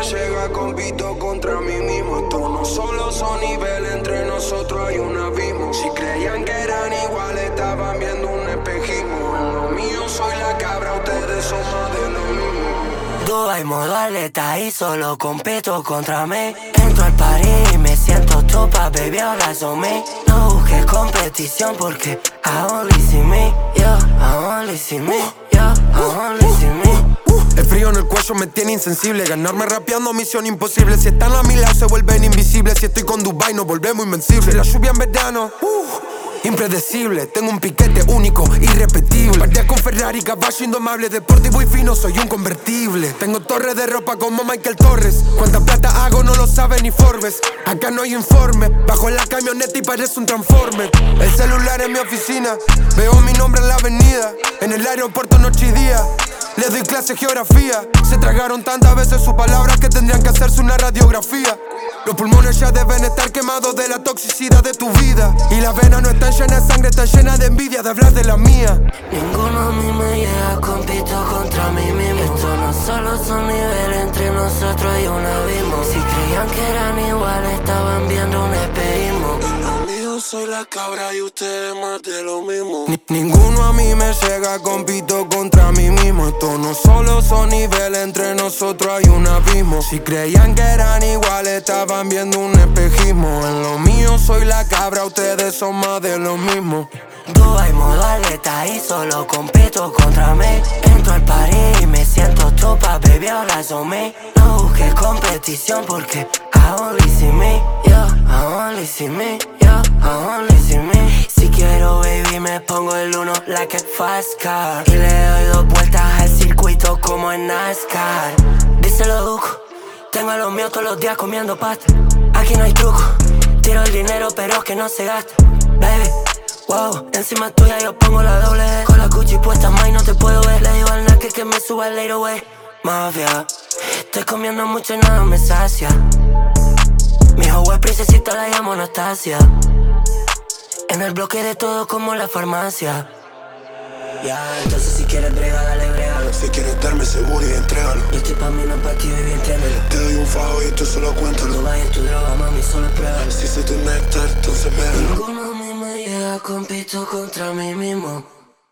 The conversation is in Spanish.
llega, compito contra mí mismo. Esto no solo son niveles, entre nosotros hay un abismo. Si creían que eran iguales, estaban viendo un espejismo. En lo mío soy la cabra, ustedes son más de lo mismo. Dubai modo atleta y solo compito contra mí. Entro al party y me siento topa, baby, ahora son mí. No busques competición porque I only see me, yeah, I only see me, yeah, I only see me. El frío en el cuello me tiene insensible. Ganarme rapeando, misión imposible. Si están a mi lado se vuelven invisibles. Si estoy con Dubai nos volvemos invencibles. La lluvia en verano, impredecible. Tengo un piquete único, irrepetible. Partía con Ferrari, caballo indomable. Deportivo y fino, soy un convertible. Tengo torres de ropa como Michael Torres. Cuánta plata hago no lo sabe ni Forbes. Acá no hay informe. Bajo en la camioneta y parece un transformer. El celular en mi oficina. Veo mi nombre en la avenida. En el aeropuerto noche y día. Les doy clase de geografía. Se tragaron tantas veces sus palabras que tendrían que hacerse una radiografía. Los pulmones ya deben estar quemados de la toxicidad de tu vida. Y las venas no están llenas de sangre, están llenas de envidia de hablar de la mía. Ninguno a mí me llega, compito contra mí mismo. Esto no solo son niveles, entre nosotros hay un abismo. Si creían que eran iguales, estaban viendo un espejismo. Yo soy la cabra y ustedes más de lo mismo. Ninguno a mí me llega, compito contra mí mismo. Esto no solo son niveles, entre nosotros hay un abismo. Si creían que eran iguales, estaban viendo un espejismo. En lo mío soy la cabra, ustedes son más de lo mismo. Dubai modo atleta y solo compito contra mí. Entro al party y me siento topa, baby, ahora son mí. No busques competición porque I only see me, yeah, I only see me, yeah, I only see me. Si quiero, baby, me pongo el 1 like a fast car. Y le doy 2 vueltas al circuito como en NASCAR. Díselo, Duco, tengo a los míos todos los días comiendo pasta. Aquí no hay truco, tiro el dinero pero que no se gasta. Baby, wow, encima tuya yo pongo la doble D. Con la Gucci puesta, más no te puedo ver. Le digo al naque que me suba el later away. Mafia, estoy comiendo mucho y nada me sacia. Mi hijo es princesita, la llamo Anastasia. En el bloque de todo como la farmacia. Ya, entonces si quieres brega, dale brégalo. Si quieres darme seguro y entrégalo. Yo estoy pa' mí, no pa' ti, baby, entiéndelo. Te doy un fajo y tú solo cuéntalo. No vayas tu droga, mami, solo pruébalo. Si soy tu néctar, entonces bébelo. Ninguno a mí me llega, compito contra mí mismo.